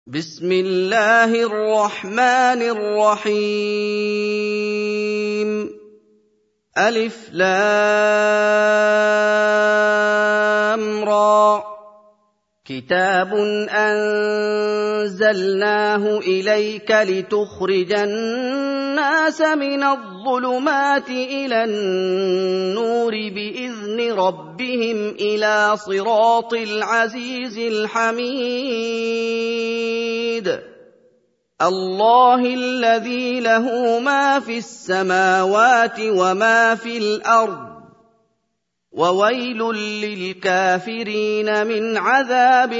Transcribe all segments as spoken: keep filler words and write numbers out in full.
بسم الله الرحمن الرحيم ألف لام را كتاب أنزلناه إليك لتخرج الناس من الظلمات إلى النور بإذن ربهم إلى صراط العزيز الحميد الله الذي له ما في السماوات وما في الأرض وويل للكافرين من عذاب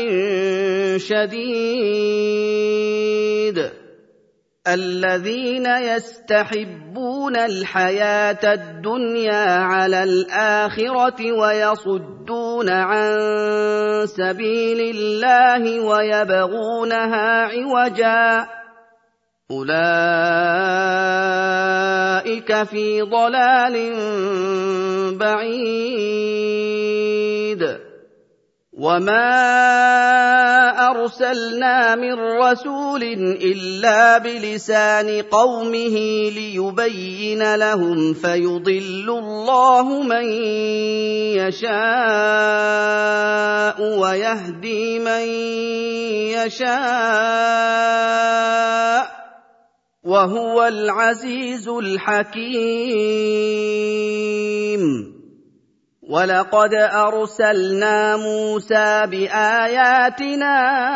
شديد الذين يستحبون الحياة الدنيا على الآخرة ويصدون عن سبيل الله ويبغونها عوجا أولئك في ضلال بعيد وما أرسلنا من رسول إلا بلسان قومه ليبين لهم فيضل الله من يشاء ويهدي من يشاء وهو العزيز الحكيم ولقد أرسلنا موسى بآياتنا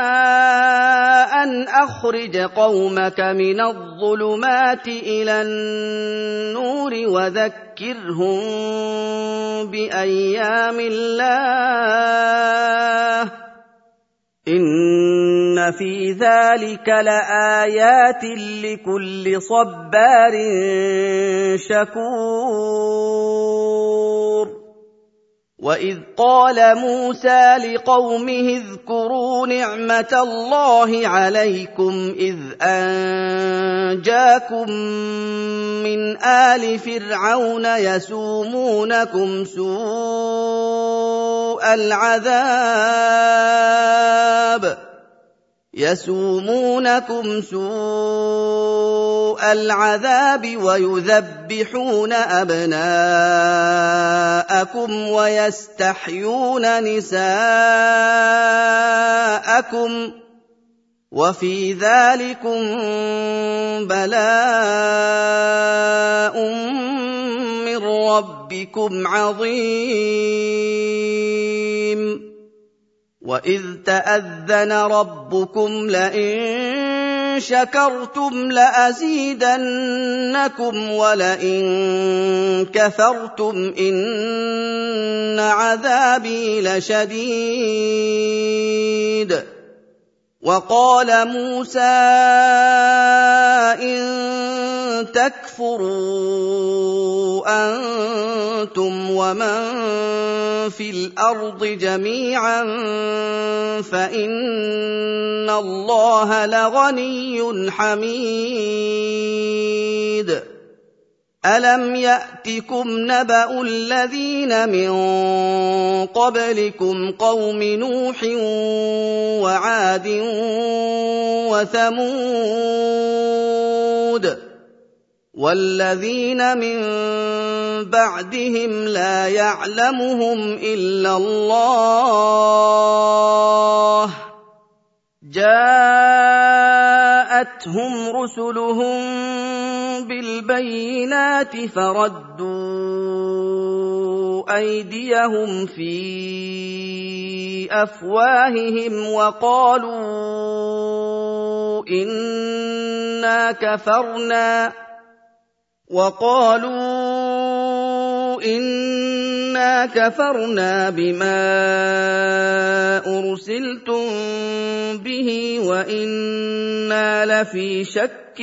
أن أخرج قومك من الظلمات إلى النور وذكرهم بأيام الله إن في ذلك لآيات لكل صبار شكور وإذ قال موسى لقومه اذكروا نعمة الله عليكم إذ أنجاكم من آل فرعون يسومونكم سوء العذاب يسومونكم سوء العذاب ويذبحون أبناءكم ويستحيون نساءكم وفي ذلكم بلاء من ربكم عظيم وإذ تأذن ربكم لئن شكرتم لأزيدنكم ولئن كفرتم إن عذابي لشديد وقال موسى إن تكفروا أنتم ومن في الأرض جميعا فإن الله لغني حميد ألم يأتكم نبأ الذين من قبلكم قوم نوح وعاد وثمود والذين من بعدهم لا يعلمهم إلا الله جاءتهم رسلهم بالبينات فردوا أيديهم في أفواههم وقالوا إنا كفرنا وقالوا إنا كفرنا بما أرسلتم به وإنا لفي شك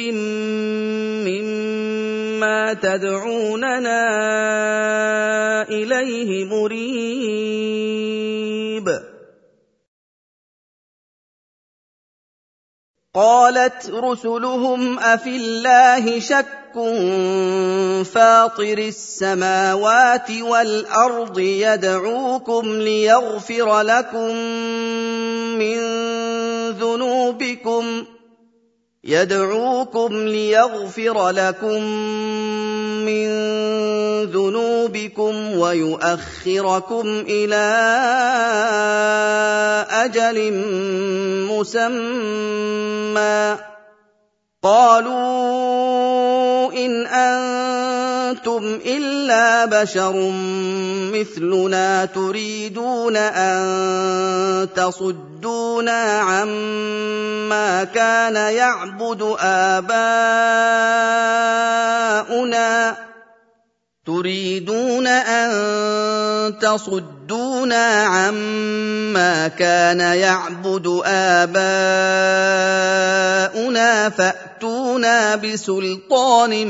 مما تدعوننا إليه مريب قالت رسلهم أفي الله شك فاطر السماوات والأرض يدعوكم ليغفر لكم من ذُنُوبِكُمْ يَدْعُوكُمْ لِيَغْفِرَ لَكُم مِّن ذُنُوبِكُمْ وَيُؤَخِّرَكُمْ إِلَىٰ أَجَلٍ مُّسَمًّى ۚ قَالُوا إِنْ أَنتُمْ إِلَّا بَشَرٌ مِّثْلُنَا تُرِيدُونَ أَن تَصُدُّونَا عَمَّا كَانَ يَعْبُدُ آبَاؤُنَا تُرِيدُونَ أَن تَصُدُّونَا عَمَّا كَانَ يَعْبُدُ آبَاؤُنَا فَأْتُونَا بِسُلْطَانٍ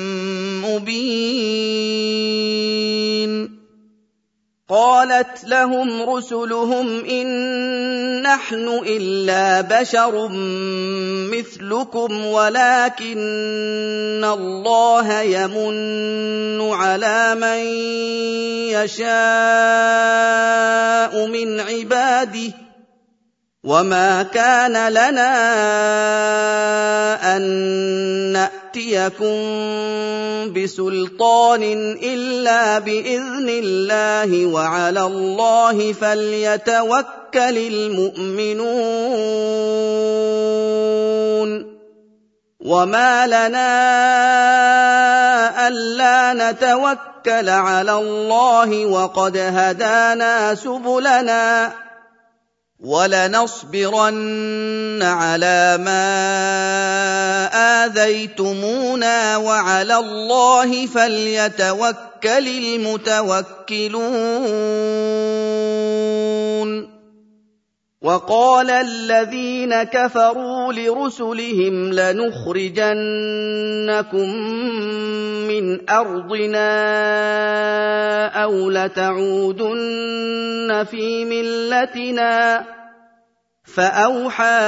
مُّبِينٍ قَالَتْ لَهُمْ رُسُلُهُمْ إِن نَّحْنُ إِلَّا بَشَرٌ مِّثْلُكُمْ وَلَٰكِنَّ اللَّهَ يَمُنُّ عَلَىٰ مَن يَشَاءُ مِنْ عِبَادِهِ وَمَا كَانَ لَنَا أَن نَّأْتِيَكُم بِسُلْطَانٍ إِلَّا بِإِذْنِ اللَّهِ وَعَلَى اللَّهِ فَلْيَتَوَكَّلِ الْمُؤْمِنُونَ وَمَا لَنَا أَلَّا نَتَوَكَّلَ عَلَى اللَّهِ وَقَدْ هَدَانَا سُبُلَنَا وَلَنَصْبِرَنَّ عَلَىٰ مَا آذَيْتُمُونَا وَعَلَى اللَّهِ فَلْيَتَوَكَّلِ الْمُتَوَكِّلُونَ وَقَالَ الَّذِينَ كَفَرُوا لِرُسُلِهِمْ لَنُخْرِجَنَّكُم مِّنْ أَرْضِنَا أَوْ لَتَعُودُنَّ فِي مِلَّتِنَا فَأَوْحَىٰ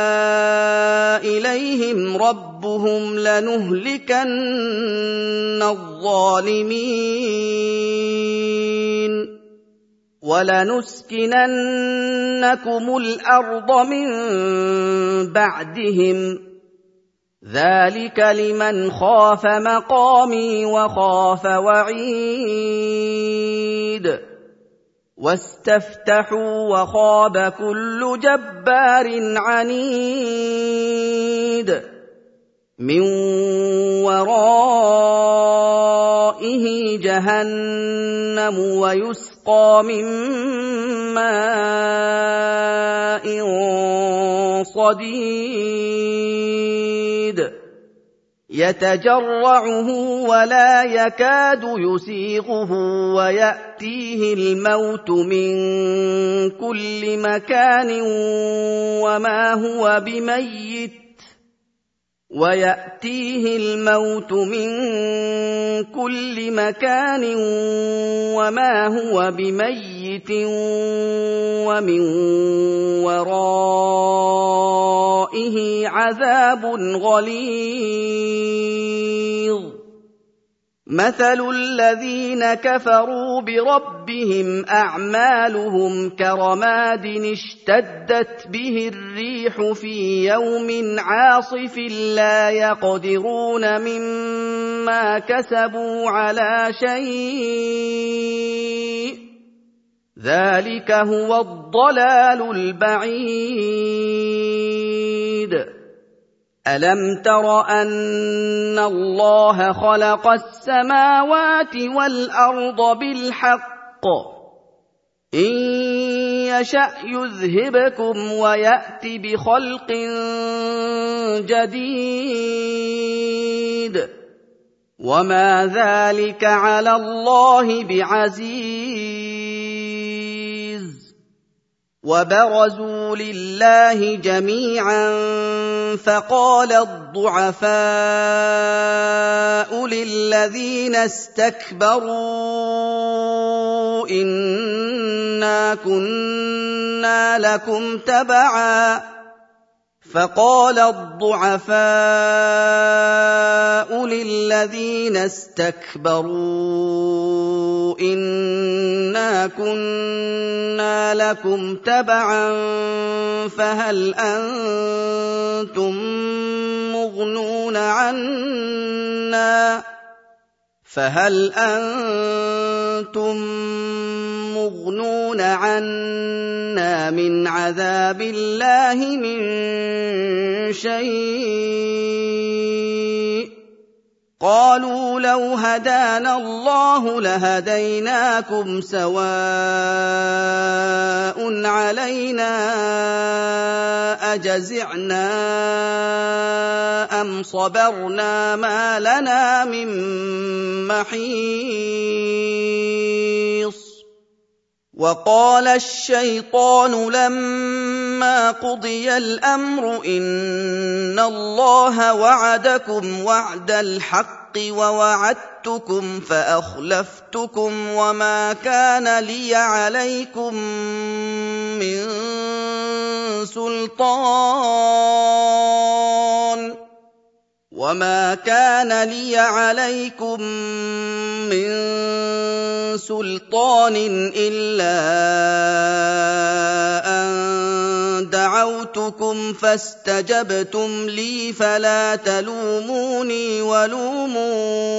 إِلَيْهِمْ رَبُّهُمْ لَنُهْلِكَنَّ الظَّالِمِينَ وَلَنُسْكِنَنَّكُمُ الْأَرْضَ مِن بَعْدِهِمْ ۚ ذَٰلِكَ لِمَنْ خَافَ مَقَامِي وَخَافَ وَعِيدِ وَاسْتَفْتَحُوا وَخَابَ كُلُّ جَبَّارٍ عَنِيدٍ مِّن وَرَائِهِ جَهَنَّمُ وَيُسْقَىٰ مِن مَّاءٍ صَدِيدٍ يَتَجَرَّعُهُ وَلَا يَكَادُ يُسِيغُهُ وَيَأْتِيهِ الْمَوْتُ مِن كُلِّ مَكَانٍ وَمَا هُوَ بِمَيِّتٍ وَيَأْتِيهِ الْمَوْتُ مِن كُلِّ مَكَانٍ وَمَا هُوَ بِمَيِّتٍ وَمِن وَرَائِهِ عَذَابٌ غَلِيظٌ مَثَلُ الَّذِينَ كَفَرُوا بِرَبِّهِمْ أَعْمَالُهُمْ كَرَمَادٍ اشْتَدَّتْ بِهِ الرِّيحُ فِي يَوْمٍ عَاصِفٍ لَّا يَقْدِرُونَ مِمَّا كَسَبُوا عَلَىٰ شَيْءٍ ۚ ذَٰلِكَ هُوَ الضَّلَالُ الْبَعِيدُ أَلَمْ تَرَ أَنَّ اللَّهَ خَلَقَ السَّمَاوَاتِ وَالْأَرْضَ بِالْحَقِّ ۚ إِن يَشَأْ يُذْهِبْكُمْ وَيَأْتِ بِخَلْقٍ جَدِيدٍ وَمَا ذَٰلِكَ عَلَى اللَّهِ بِعَزِيزٍ وَبَرَزُوا لِلَّهِ جَمِيعًا فَقَالَ الضُّعَفَاءُ لِلَّذِينَ اسْتَكْبَرُوا إِنَّا كُنَّا لَكُمْ تَبَعًا فَقَالَ الضُّعَفَاءُ لِلَّذِينَ اسْتَكْبَرُوا إِنَّا كُنَّا لَكُمْ تَبَعًا فَهَلْ أَنتُم مُّغْنُونَ عَنَّا فَهَلْ أَنتُم مُّغْنُونَ عَنَّا مِنْ عَذَابِ اللَّهِ مِن شَيْءٍ قَالُوا لَوْ هَدَانَا اللَّهُ لَهَدَيْنَاكُمْ سَوَاءٌ عَلَيْنَا أَجَزِعْنَا أَمْ صَبَرْنَا مَا لَنَا مِن مَّحِيصٍ وَقَالَ الشَّيْطَانُ لَمَّا قُضِيَ الْأَمْرُ إِنَّ اللَّهَ وَعَدَكُمْ وَعْدَ الْحَقِّ وَوَعَدتُّكُمْ فَأَخْلَفْتُكُمْ وَمَا كَانَ لِيَ عَلَيْكُم مِّن سُلْطَانٍ وَمَا كَانَ لِيَ عَلَيْكُم مِّن سُلْطَانٍ إِلَّا أَن دَعَوْتُكُمْ فَاسْتَجَبْتُمْ لِي فَلَا تَلُومُونِي وَلُومُوا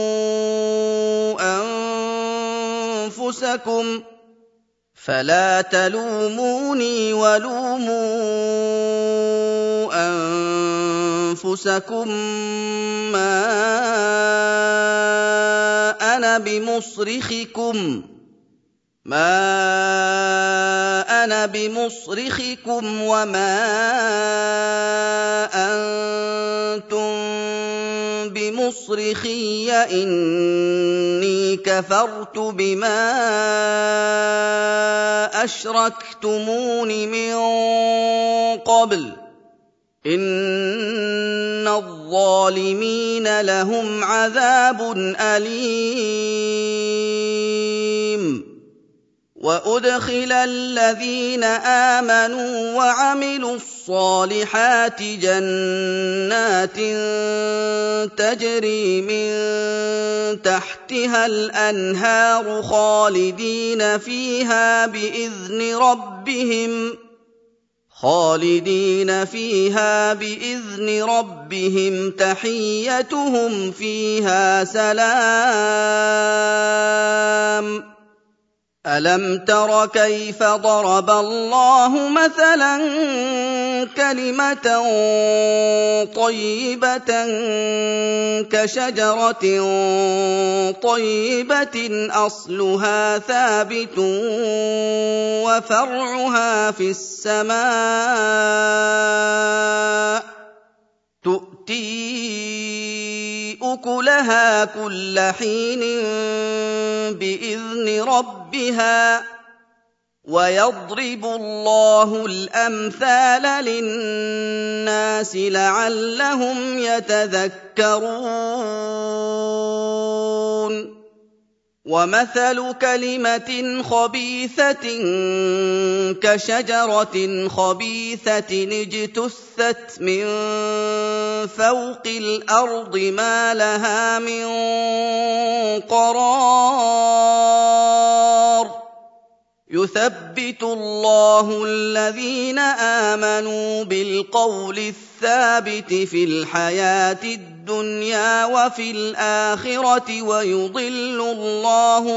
أَنفُسَكُمْ فَلَا تَلُومُونِي وَلُومُوا أَنفُسَكُم مَّا أَنَا بِمُصْرِخِكُمْ مَا أَنَا بِمُصْرِخِكُمْ وَمَا أَنتُم بِمُصْرِخِيَّ إِنِّي كَفَرْتُ بِمَا أَشْرَكْتُمُونِ مِن قَبْلُ إِنَّ الظَّالِمِينَ لَهُمْ عَذَابٌ أَلِيمٌ وَأُدْخِلَ الَّذِينَ آمَنُوا وَعَمِلُوا الصَّالِحَاتِ جَنَّاتٍ تَجْرِي مِن تَحْتِهَا الْأَنْهَارُ خَالِدِينَ فِيهَا بِإِذْنِ رَبِّهِمْ خالدين فيها بإذن ربهم تحيتهم فيها سلام ألم تر كيف ضرب الله مثلا كلمة طيبة كشجرة طيبة أصلها ثابت وفرعها في السماء تؤتي أكلها كل حين بإذن ربها ويضرب الله الأمثال للناس لعلهم يتذكرون ومثل كلمة خبيثة كشجرة خبيثة اجتثت من فوق الأرض ما لها من قرار يثبت الله الذين آمنوا بالقول الثابت في الحياة الدنيا وفي الآخرة ويضل الله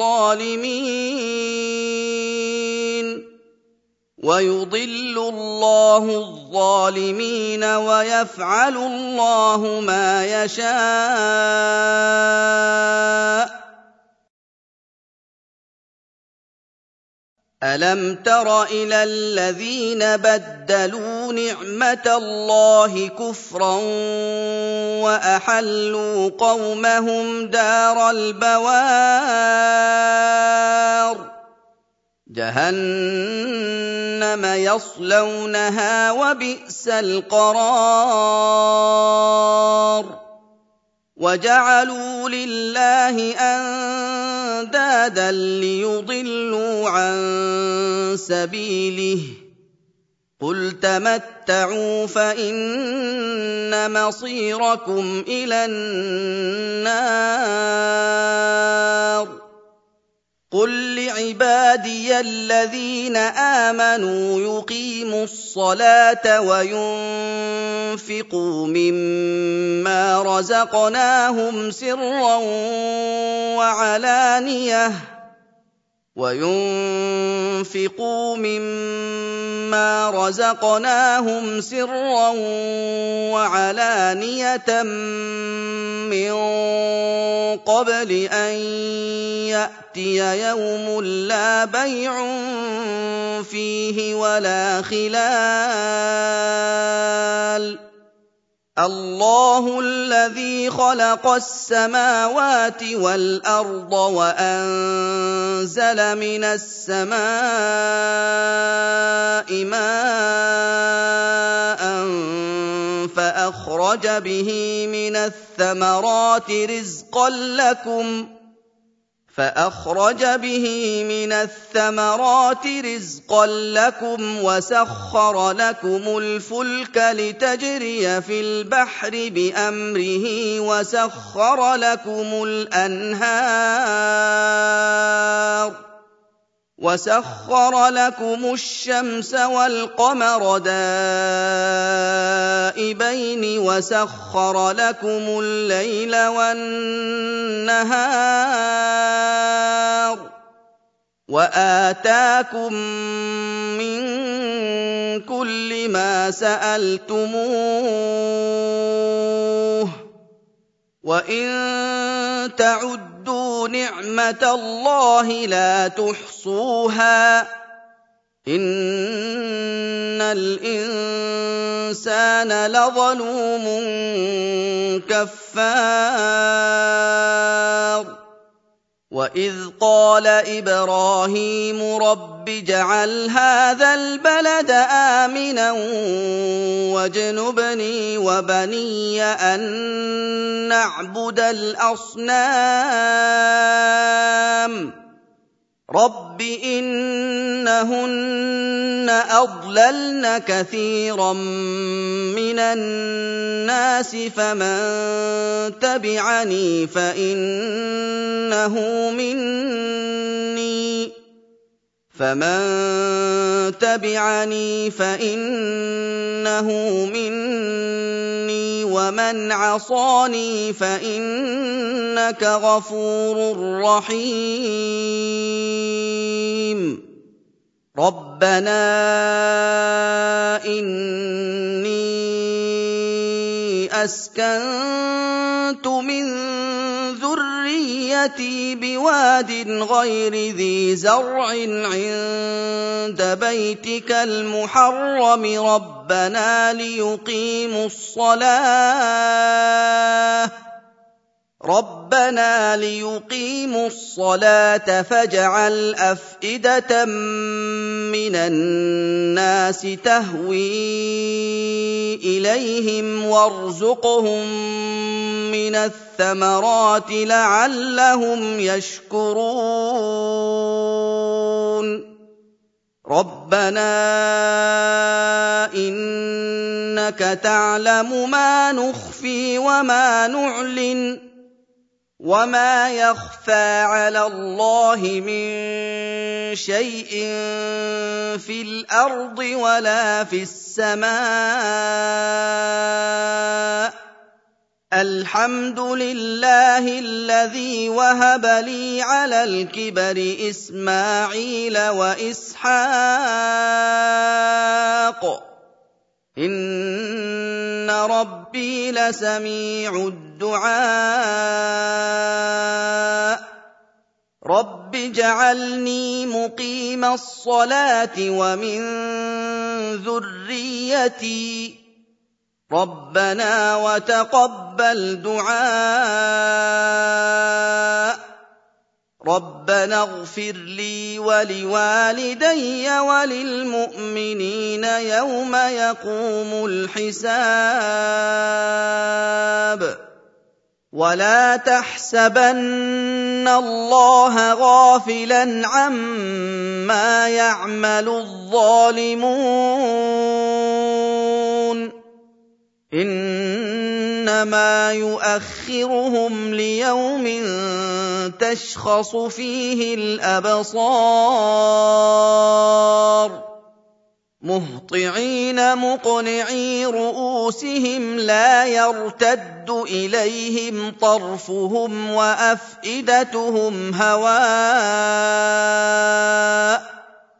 الظالمين ويضل الله الظالمين ويفعل الله ما يشاء ألم تر إلى الذين بدلوا نعمة الله كفرا وأحلوا قومهم دار البوار جهنم يصلونها وبئس القرار وجعلوا لله أندادا ليضلوا عن سبيله قل تمتعوا فإن مصيركم إلى النار قُل لِّعِبَادِيَ الَّذِينَ آمَنُوا يُقِيمُوا الصَّلَاةَ وَيُنفِقُوا مِمَّا رَزَقْنَاهُمْ سِرًّا وَعَلَانِيَةً وَيُنفِقُوا مِمَّا رَزَقْنَاهُمْ سِرًّا وَعَلَانِيَةً مِّن قَبْلِ أَن يَأْتِيَ يَوْمٌ لَّا بَيْعٌ فِيهِ وَلَا خِلَالٌ اللَّهُ الَّذِي خَلَقَ السَّمَاوَاتِ وَالْأَرْضَ وَأَنزَلَ مِنَ السَّمَاءِ مَاءً فَأَخْرَجَ بِهِ مِنَ الثَّمَرَاتِ رِزْقًا لَّكُمْ فأخرج به من الثمرات رزقا لكم وسخر لكم الفلك لتجري في البحر بأمره وسخر لكم الأنهار وسخر لكم الشمس والقمر دائبين وسخر لكم الليل والنهار وآتاكم من كل ما سألتموه وإن تعدوا نعمة الله لا تحصوها إن الإنسان لظلوم كفار وإذ قال إبراهيم رب اجعل هذا البلد آمنا واجنبني وبني أن نعبد الأصنام رب إنهن أضللن كثيرا من الناس فمن تبعني فإنه مني فمن تبعني فإنه مني ومن عصاني فإنك غفور رحيم ربنا إني أسكنت من ذريتي بواد غير ذي زرع عند بيتك المحرم ربنا ليقيموا الصلاة ربنا ليقيموا الصلاة فاجعل أفئدة من الناس تهوي إليهم وارزقهم من الثمرات لعلهم يشكرون ربنا إنك تعلم ما نخفي وما نعلن وما يخفى على الله من شيء في الأرض ولا في السماء الحمد لله الذي وهب لي على الكبر إسماعيل وإسحاق إن ربي لسميع الدعاء رب اجعلني مقيم الصلاة ومن ذريتي ربنا وتقبل دعاء ربنا اغفر لي ولوالدي وللمؤمنين يوم يقوم الحساب ولا تحسبن الله غافلا عما يعمل الظالمون إن إنما يؤخرهم ليوم تشخص فيه الأبصار مهطعين مقنعي رؤوسهم لا يرتد إليهم طرفهم وأفئدتهم هواء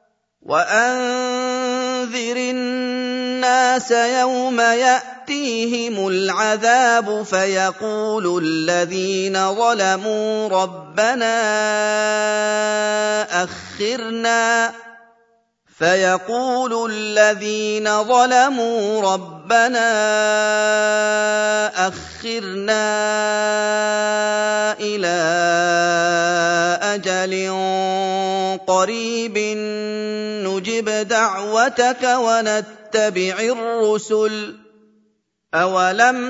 وأنذر الناس يوم يأتيهم العذاب فيقول الذين ظلموا ربنا أخرنا فيقول الذين ظلموا ربنا أخرنا إلى أجل قريب نجب دعوتك ونتبع الرسل أولم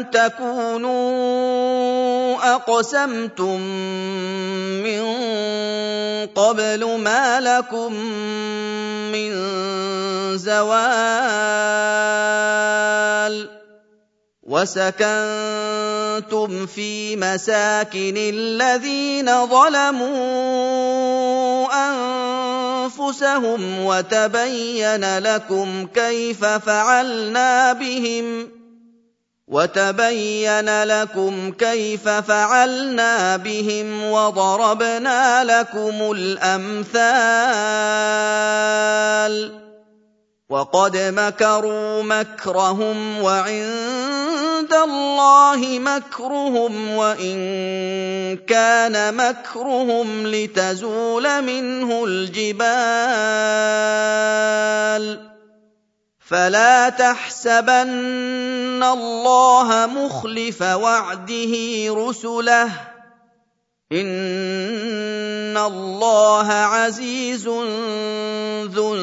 تكونوا أقسمتم من قبل ما لكم من زوال وسكنتم في مساكن الذين ظلموا أنفسهم وتبين لكم كيف فعلنا بهم وتبين لكم كيف فعلنا بهم وضربنا لكم الأمثال وقد مكروا مكرهم وعند الله مكرهم وإن كان مكرهم لتزول منه الجبال فلا تحسبن الله مخلف وعده رسله إن الله عزيز ذو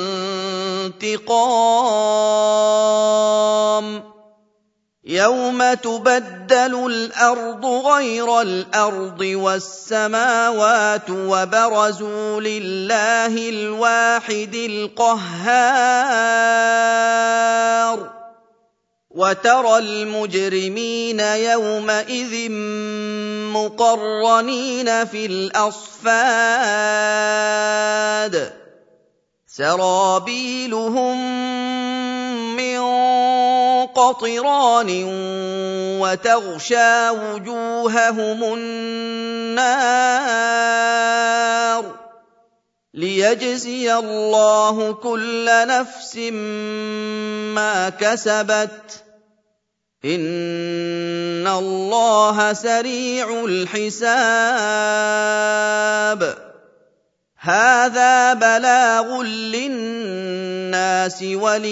انتقام يوم تبدل الأرض غير الأرض والسماوات وبرزوا لله الواحد القهار وترى المجرمين يومئذ مقرنين في الأصفاد سرابيلهم من قطران وتغشى وجوههم النار ليجزي الله كل نفس ما كسبت إن الله سريع الحساب هذا بلاغ للناس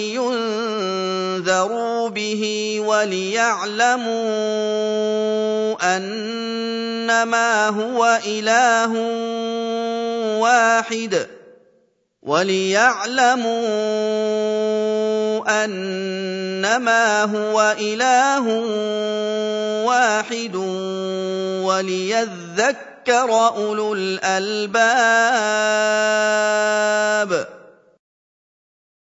ولينذروا به وليعلموا أنما هو إله واحد وليعلموا أنما هو إله واحد وليذكر أولو الألباب